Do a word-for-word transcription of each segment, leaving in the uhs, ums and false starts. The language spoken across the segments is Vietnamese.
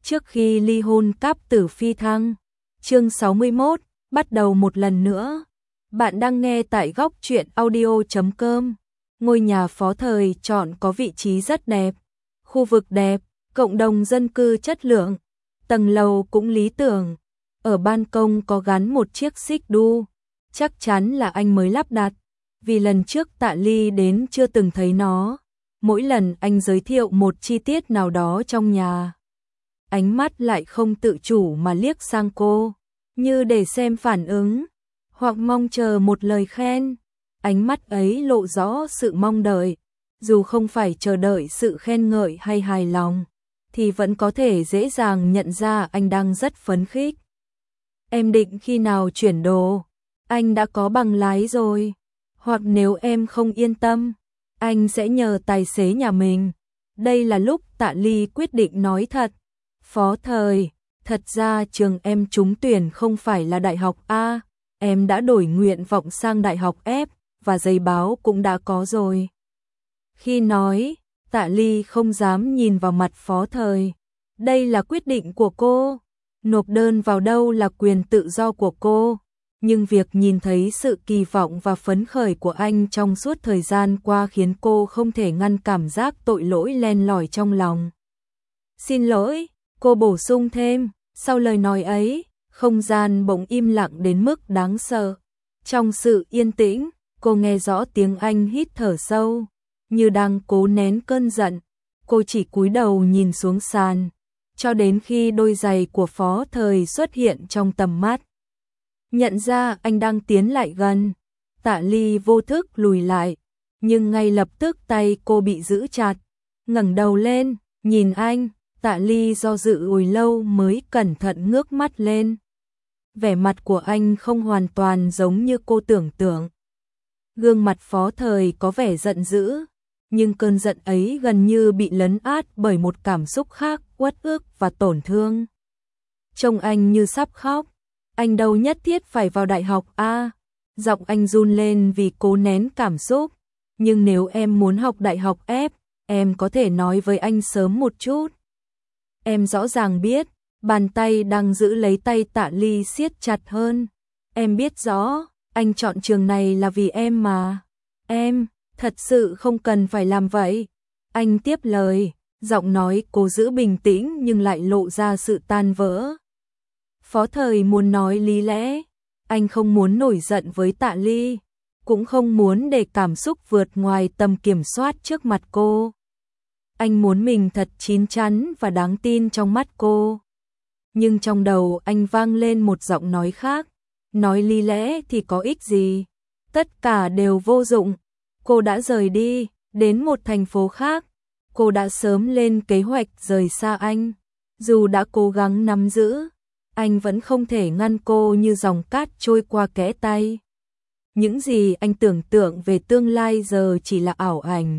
trước khi ly hôn cáp tử phi thăng. Chương sáu mươi mốt, bắt đầu một lần nữa. Bạn đang nghe tại góc truyện audio chấm com. Ngôi nhà Phó Thời chọn có vị trí rất đẹp, khu vực đẹp, cộng đồng dân cư chất lượng, tầng lầu cũng lý tưởng. Ở ban công có gắn một chiếc xích đu, chắc chắn là anh mới lắp đặt, vì lần trước Tạ Ly đến chưa từng thấy nó. Mỗi lần anh giới thiệu một chi tiết nào đó trong nhà, ánh mắt lại không tự chủ mà liếc sang cô, như để xem phản ứng, hoặc mong chờ một lời khen. Ánh mắt ấy lộ rõ sự mong đợi, dù không phải chờ đợi sự khen ngợi hay hài lòng, thì vẫn có thể dễ dàng nhận ra anh đang rất phấn khích. Em định khi nào chuyển đồ? Anh đã có bằng lái rồi. Hoặc nếu em không yên tâm, anh sẽ nhờ tài xế nhà mình. Đây là lúc Tạ Ly quyết định nói thật. Phó Thời, thật ra trường em trúng tuyển không phải là đại học A, em đã đổi nguyện vọng sang đại học F, và giấy báo cũng đã có rồi. Khi nói, Tạ Ly không dám nhìn vào mặt Phó Thời. Đây là quyết định của cô, nộp đơn vào đâu là quyền tự do của cô. Nhưng việc nhìn thấy sự kỳ vọng và phấn khởi của anh trong suốt thời gian qua khiến cô không thể ngăn cảm giác tội lỗi len lỏi trong lòng. Xin lỗi, cô bổ sung thêm, sau lời nói ấy, không gian bỗng im lặng đến mức đáng sợ. Trong sự yên tĩnh, cô nghe rõ tiếng anh hít thở sâu, như đang cố nén cơn giận. Cô chỉ cúi đầu nhìn xuống sàn, cho đến khi đôi giày của Phó Thời xuất hiện trong tầm mắt. Nhận ra anh đang tiến lại gần, Tạ Ly vô thức lùi lại, nhưng ngay lập tức tay cô bị giữ chặt. Ngẩng đầu lên, nhìn anh, Tạ Ly do dự hồi lâu mới cẩn thận ngước mắt lên. Vẻ mặt của anh không hoàn toàn giống như cô tưởng tượng. Gương mặt Phó Thời có vẻ giận dữ, nhưng cơn giận ấy gần như bị lấn át bởi một cảm xúc khác, uất ức và tổn thương. Trông anh như sắp khóc. Anh đâu nhất thiết phải vào đại học A. Giọng anh run lên vì cố nén cảm xúc. Nhưng nếu em muốn học đại học F, em có thể nói với anh sớm một chút. Em rõ ràng biết, bàn tay đang giữ lấy tay Tạ Ly siết chặt hơn. Em biết rõ, anh chọn trường này là vì em mà. Em, thật sự không cần phải làm vậy. Anh tiếp lời, giọng nói cố giữ bình tĩnh nhưng lại lộ ra sự tan vỡ. Phó Thời muốn nói lý lẽ, anh không muốn nổi giận với Tạ Ly, cũng không muốn để cảm xúc vượt ngoài tầm kiểm soát trước mặt cô. Anh muốn mình thật chín chắn và đáng tin trong mắt cô. Nhưng trong đầu anh vang lên một giọng nói khác, nói lý lẽ thì có ích gì, tất cả đều vô dụng. Cô đã rời đi, đến một thành phố khác, cô đã sớm lên kế hoạch rời xa anh, dù đã cố gắng nắm giữ. Anh vẫn không thể ngăn cô như dòng cát trôi qua kẽ tay. Những gì anh tưởng tượng về tương lai giờ chỉ là ảo ảnh.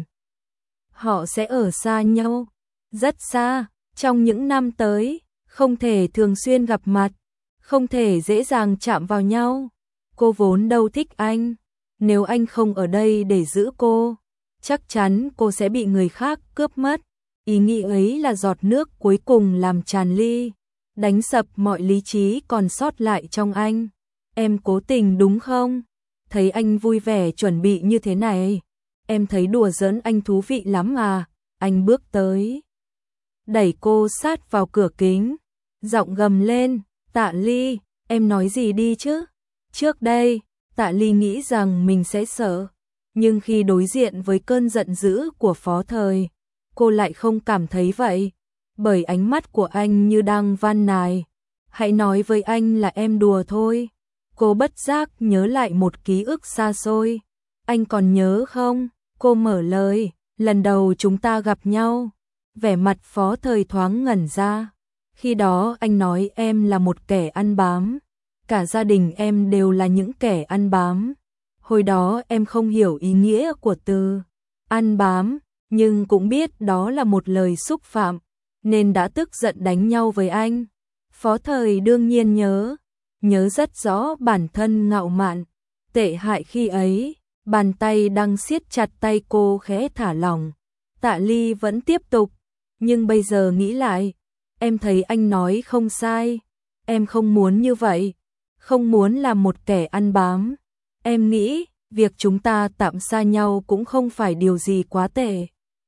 Họ sẽ ở xa nhau, rất xa, trong những năm tới, không thể thường xuyên gặp mặt, không thể dễ dàng chạm vào nhau. Cô vốn đâu thích anh, nếu anh không ở đây để giữ cô, chắc chắn cô sẽ bị người khác cướp mất. Ý nghĩ ấy là giọt nước cuối cùng làm tràn ly, đánh sập mọi lý trí còn sót lại trong anh. Em cố tình đúng không? Thấy anh vui vẻ chuẩn bị như thế này, em thấy đùa giỡn anh thú vị lắm à? Anh bước tới, đẩy cô sát vào cửa kính, giọng gầm lên, Tạ Ly, em nói gì đi chứ? Trước đây, Tạ Ly nghĩ rằng mình sẽ sợ, nhưng khi đối diện với cơn giận dữ của Phó Thời, cô lại không cảm thấy vậy. Bởi ánh mắt của anh như đang van nài, hãy nói với anh là em đùa thôi. Cô bất giác nhớ lại một ký ức xa xôi. Anh còn nhớ không? Cô mở lời, lần đầu chúng ta gặp nhau. Vẻ mặt Phó Thời thoáng ngẩn ra. Khi đó anh nói em là một kẻ ăn bám. Cả gia đình em đều là những kẻ ăn bám. Hồi đó em không hiểu ý nghĩa của từ ăn bám, nhưng cũng biết đó là một lời xúc phạm, nên đã tức giận đánh nhau với anh. Phó Thời đương nhiên nhớ, nhớ rất rõ bản thân ngạo mạn, tệ hại khi ấy, bàn tay đang siết chặt tay cô khẽ thả lỏng. Tạ Ly vẫn tiếp tục, nhưng bây giờ nghĩ lại, em thấy anh nói không sai, em không muốn như vậy, không muốn làm một kẻ ăn bám. Em nghĩ, việc chúng ta tạm xa nhau cũng không phải điều gì quá tệ.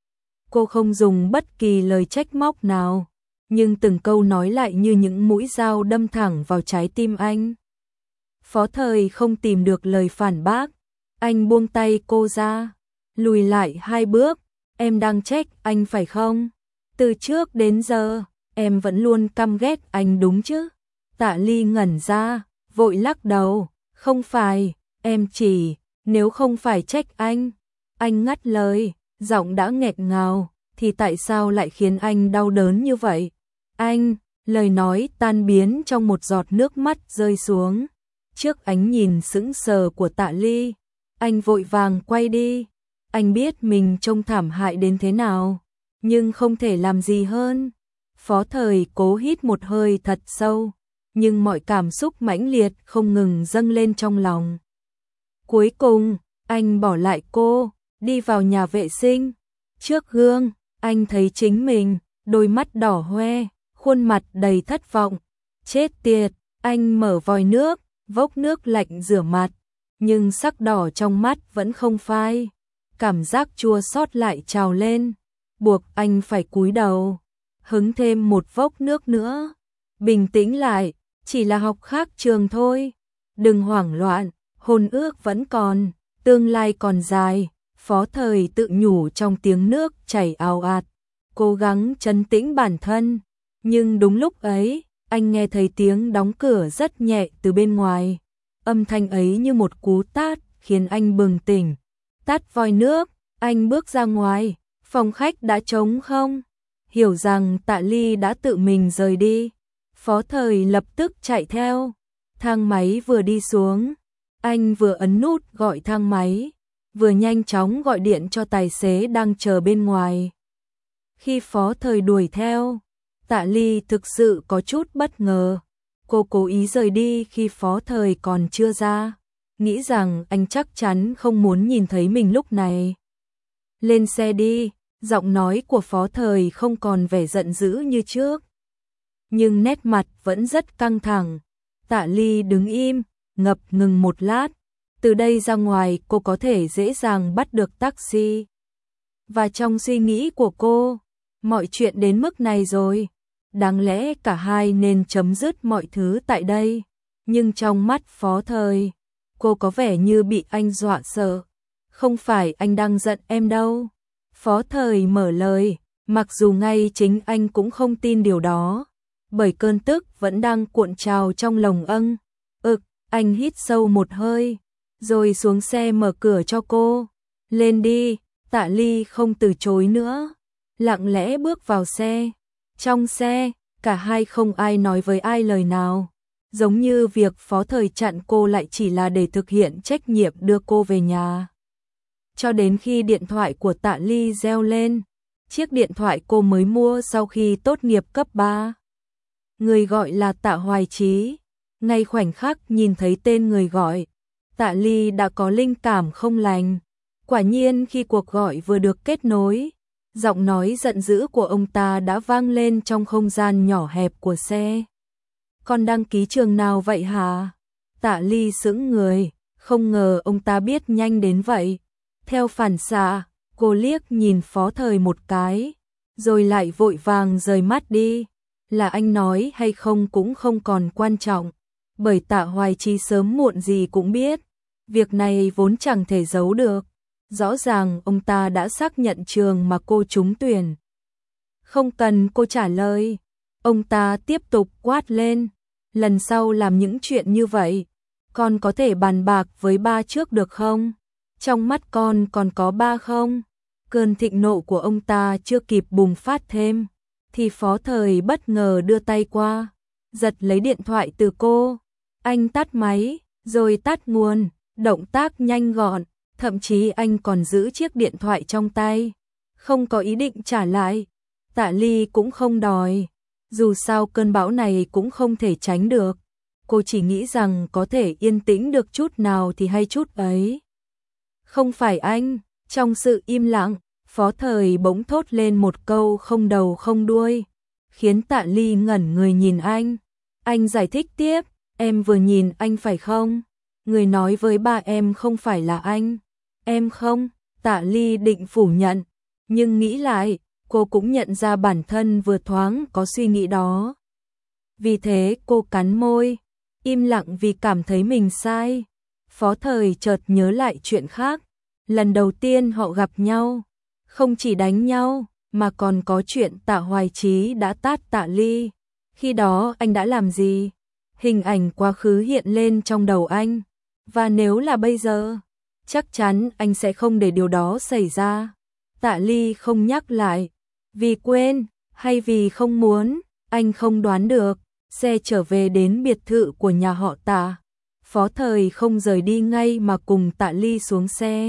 Cô không dùng bất kỳ lời trách móc nào, nhưng từng câu nói lại như những mũi dao đâm thẳng vào trái tim anh. Phó Thời không tìm được lời phản bác, anh buông tay cô ra, lùi lại hai bước. Em đang trách anh phải không? Từ trước đến giờ, em vẫn luôn căm ghét anh đúng chứ? Tạ Ly ngẩn ra, vội lắc đầu, không phải, em chỉ, nếu không phải trách anh. Anh ngắt lời, giọng đã nghẹt ngào, thì tại sao lại khiến anh đau đớn như vậy? Anh, lời nói tan biến trong một giọt nước mắt rơi xuống. Trước ánh nhìn sững sờ của Tạ Ly, anh vội vàng quay đi. Anh biết mình trông thảm hại đến thế nào, nhưng không thể làm gì hơn. Phó Thời cố hít một hơi thật sâu, nhưng mọi cảm xúc mãnh liệt không ngừng dâng lên trong lòng. Cuối cùng, anh bỏ lại cô, đi vào nhà vệ sinh. Trước gương, anh thấy chính mình, đôi mắt đỏ hoe, khuôn mặt đầy thất vọng. Chết tiệt, anh mở vòi nước, vốc nước lạnh rửa mặt, nhưng sắc đỏ trong mắt vẫn không phai. Cảm giác chua xót lại trào lên, buộc anh phải cúi đầu, hứng thêm một vốc nước nữa. Bình tĩnh lại, chỉ là học khác trường thôi. Đừng hoảng loạn, hôn ước vẫn còn, tương lai còn dài. Phó Thời tự nhủ trong tiếng nước chảy ào ạt, cố gắng trấn tĩnh bản thân. Nhưng đúng lúc ấy, anh nghe thấy tiếng đóng cửa rất nhẹ từ bên ngoài. Âm thanh ấy như một cú tát khiến anh bừng tỉnh. Tắt vòi nước, anh bước ra ngoài, phòng khách đã trống không. Hiểu rằng Tạ Ly đã tự mình rời đi, Phó Thời lập tức chạy theo. Thang máy vừa đi xuống, anh vừa ấn nút gọi thang máy, vừa nhanh chóng gọi điện cho tài xế đang chờ bên ngoài. Khi Phó Thời đuổi theo, Tạ Ly thực sự có chút bất ngờ. Cô cố ý rời đi khi Phó Thời còn chưa ra, nghĩ rằng anh chắc chắn không muốn nhìn thấy mình lúc này. Lên xe đi, giọng nói của Phó Thời không còn vẻ giận dữ như trước, nhưng nét mặt vẫn rất căng thẳng. Tạ Ly đứng im, ngập ngừng một lát. Từ đây ra ngoài cô có thể dễ dàng bắt được taxi. Và trong suy nghĩ của cô, mọi chuyện đến mức này rồi, đáng lẽ cả hai nên chấm dứt mọi thứ tại đây. Nhưng trong mắt Phó Thời, cô có vẻ như bị anh dọa sợ. Không phải anh đang giận em đâu. Phó Thời mở lời, mặc dù ngay chính anh cũng không tin điều đó, bởi cơn tức vẫn đang cuộn trào trong lồng âng. Ực, anh hít sâu một hơi, rồi xuống xe mở cửa cho cô. Lên đi. Tạ Ly không từ chối nữa, lặng lẽ bước vào xe. Trong xe, cả hai không ai nói với ai lời nào, giống như việc Phó Thời chặn cô lại chỉ là để thực hiện trách nhiệm đưa cô về nhà. Cho đến khi điện thoại của Tạ Ly reo lên, chiếc điện thoại cô mới mua sau khi tốt nghiệp cấp ba. Người gọi là Tạ Hoài Chí. Ngay khoảnh khắc nhìn thấy tên người gọi, Tạ Ly đã có linh cảm không lành. Quả nhiên khi cuộc gọi vừa được kết nối, giọng nói giận dữ của ông ta đã vang lên trong không gian nhỏ hẹp của xe. Con đăng ký trường nào vậy hả? Tạ Ly sững người, không ngờ ông ta biết nhanh đến vậy. Theo phản xạ, cô liếc nhìn Phó Thời một cái, rồi lại vội vàng rời mắt đi. Là anh nói hay không cũng không còn quan trọng, bởi Tạ Hoài Chí sớm muộn gì cũng biết. Việc này vốn chẳng thể giấu được. Rõ ràng ông ta đã xác nhận trường mà cô trúng tuyển. Không cần cô trả lời, ông ta tiếp tục quát lên. Lần sau làm những chuyện như vậy, con có thể bàn bạc với ba trước được không? Trong mắt con còn có ba không? Cơn thịnh nộ của ông ta chưa kịp bùng phát thêm, thì Phó Thời bất ngờ đưa tay qua, giật lấy điện thoại từ cô. Anh tắt máy, rồi tắt nguồn, động tác nhanh gọn. Thậm chí anh còn giữ chiếc điện thoại trong tay, không có ý định trả lại. Tạ Ly cũng không đòi, dù sao cơn bão này cũng không thể tránh được. Cô chỉ nghĩ rằng có thể yên tĩnh được chút nào thì hay chút ấy. Không phải anh. Trong sự im lặng, Phó Thời bỗng thốt lên một câu không đầu không đuôi, khiến Tạ Ly ngẩn người nhìn anh. Anh giải thích tiếp, em vừa nhìn anh phải không? Người nói với ba em không phải là anh. Em không, Tạ Ly định phủ nhận, nhưng nghĩ lại, cô cũng nhận ra bản thân vừa thoáng có suy nghĩ đó. Vì thế cô cắn môi, im lặng vì cảm thấy mình sai. Phó Thời chợt nhớ lại chuyện khác. Lần đầu tiên họ gặp nhau, không chỉ đánh nhau, mà còn có chuyện Tạ Hoài Chí đã tát Tạ Ly. Khi đó anh đã làm gì? Hình ảnh quá khứ hiện lên trong đầu anh. Và nếu là bây giờ, chắc chắn anh sẽ không để điều đó xảy ra. Tạ Ly không nhắc lại, vì quên, hay vì không muốn, anh không đoán được. Xe trở về đến biệt thự của nhà họ Tạ. Phó Thời không rời đi ngay mà cùng Tạ Ly xuống xe.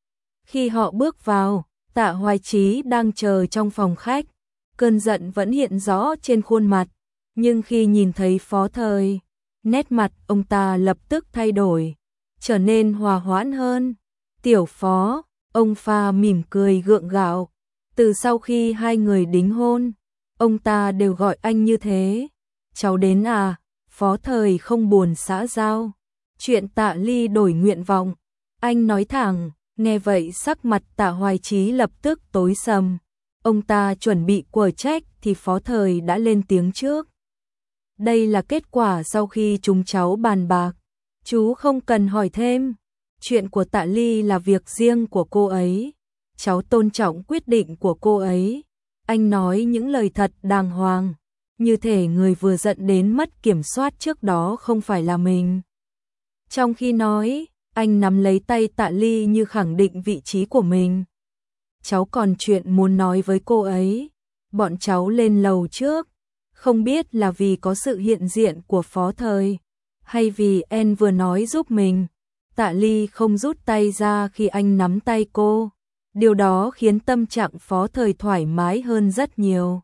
Khi họ bước vào, Tạ Hoài Chí đang chờ trong phòng khách. Cơn giận vẫn hiện rõ trên khuôn mặt, nhưng khi nhìn thấy Phó Thời, nét mặt ông ta lập tức thay đổi, trở nên hòa hoãn hơn. Tiểu Phó, ông Pha mỉm cười gượng gạo. Từ sau khi hai người đính hôn, ông ta đều gọi anh như thế. Cháu đến à? Phó Thời không buồn xã giao chuyện Tạ Ly đổi nguyện vọng. Anh nói thẳng, nghe vậy sắc mặt Tạ Hoài Chí lập tức tối sầm. Ông ta chuẩn bị quở trách thì Phó Thời đã lên tiếng trước. Đây là kết quả sau khi chúng cháu bàn bạc. Chú không cần hỏi thêm. Chuyện của Tạ Ly là việc riêng của cô ấy. Cháu tôn trọng quyết định của cô ấy. Anh nói những lời thật đàng hoàng. Như thể người vừa giận đến mất kiểm soát trước đó không phải là mình. Trong khi nói, anh nắm lấy tay Tạ Ly như khẳng định vị trí của mình. Cháu còn chuyện muốn nói với cô ấy. Bọn cháu lên lầu trước. Không biết là vì có sự hiện diện của Phó Thời, hay vì En vừa nói giúp mình. Tạ Ly không rút tay ra khi anh nắm tay cô. Điều đó khiến tâm trạng Phó Thời thoải mái hơn rất nhiều.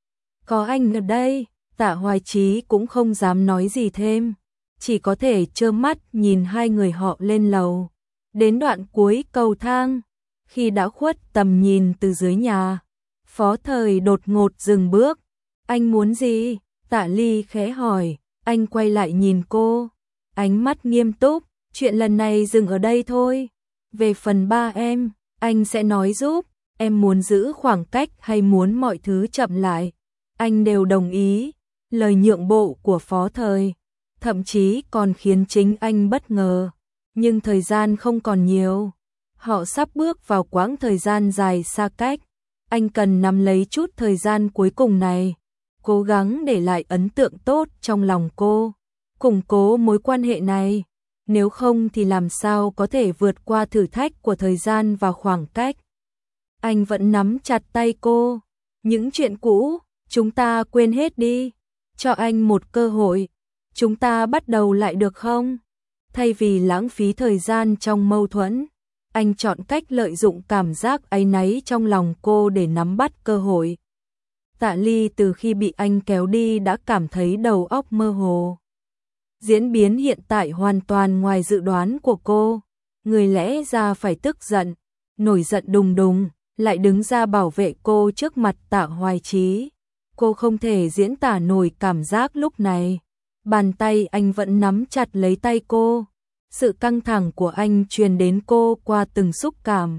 Có anh ở đây, Tạ Hoài Chí cũng không dám nói gì thêm. Chỉ có thể trơ mắt nhìn hai người họ lên lầu. Đến đoạn cuối cầu thang, khi đã khuất tầm nhìn từ dưới nhà, Phó Thời đột ngột dừng bước. Anh muốn gì? Tạ Ly khẽ hỏi. Anh quay lại nhìn cô, ánh mắt nghiêm túc. Chuyện lần này dừng ở đây thôi. Về phần ba em, anh sẽ nói giúp. Em muốn giữ khoảng cách hay muốn mọi thứ chậm lại, anh đều đồng ý. Lời nhượng bộ của Phó Thời thậm chí còn khiến chính anh bất ngờ. Nhưng thời gian không còn nhiều. Họ sắp bước vào quãng thời gian dài xa cách. Anh cần nắm lấy chút thời gian cuối cùng này, cố gắng để lại ấn tượng tốt trong lòng cô, củng cố mối quan hệ này. Nếu không thì làm sao có thể vượt qua thử thách của thời gian và khoảng cách. Anh vẫn nắm chặt tay cô. Những chuyện cũ, chúng ta quên hết đi. Cho anh một cơ hội. Chúng ta bắt đầu lại được không? Thay vì lãng phí thời gian trong mâu thuẫn, anh chọn cách lợi dụng cảm giác áy náy trong lòng cô để nắm bắt cơ hội. Tạ Ly từ khi bị anh kéo đi đã cảm thấy đầu óc mơ hồ. Diễn biến hiện tại hoàn toàn ngoài dự đoán của cô. Người lẽ ra phải tức giận, nổi giận đùng đùng, lại đứng ra bảo vệ cô trước mặt Tạ Hoài Chí. Cô không thể diễn tả nổi cảm giác lúc này. Bàn tay anh vẫn nắm chặt lấy tay cô. Sự căng thẳng của anh truyền đến cô qua từng xúc cảm.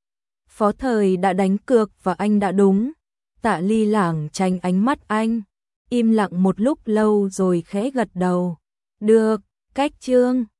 Phó Thời đã đánh cược và anh đã đúng. Tạ Ly lảng tránh ánh mắt anh, im lặng một lúc lâu rồi khẽ gật đầu. Được, cách chương.